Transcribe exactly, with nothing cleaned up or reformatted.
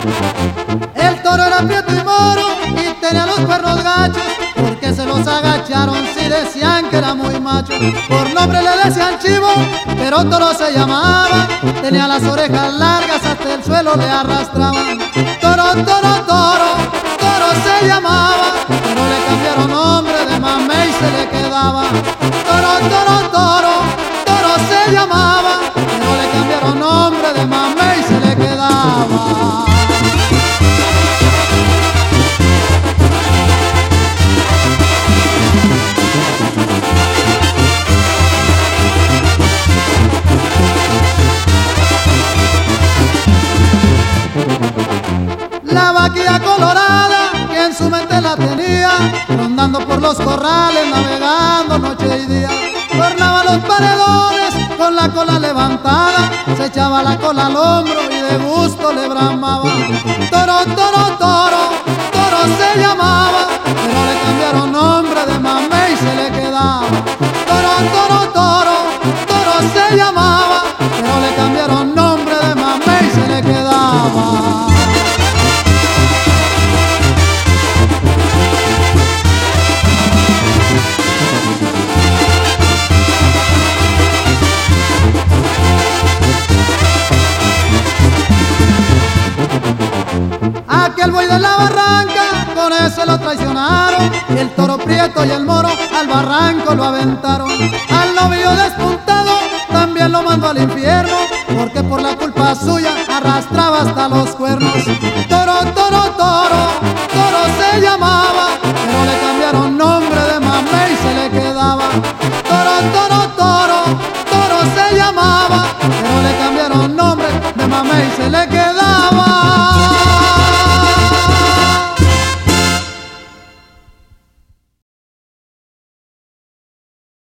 El toro era prieto y moro y tenía los cuernos gachos, porque se los agacharon si decían que era muy macho. Por nombre le decían Chivo, pero toro se llamaba, tenía las orejas largas hasta el suelo le arrastraban. Toro, toro, toro, toro se llamaba, pero le cambiaron nombre de mamey y se le quedaba. Toro, toro, toro, toro se llamaba, pero le cambiaron nombre de mamey y se le quedaba. La vaquilla colorada que en su mente la tenía, rondando por los corrales, navegando noche y día. Tornaba los paredones con la cola levantada, se echaba la cola al hombro y de gusto le bramaba. Toro, toro, toro, toro se llamaba, pero le cambiaron nombre de mamey y se le quedaba. Toro, toro, toro, toro se llamaba, pero le cambiaron nombre de mamey y se le quedaba. Aquel buey de la barranca, con ese lo traicionaron, y el toro prieto y el moro al barranco lo aventaron. Al novillo despuntado también lo mandó al infierno, porque por la culpa suya arrastraba hasta los cuernos. Toro, toro, toro, toro se llamaba, pero le cambiaron nombre de mamey y se le quedaba. Toro, toro, toro, toro se llamaba, pero le cambiaron nombre de mamey y se le quedaba.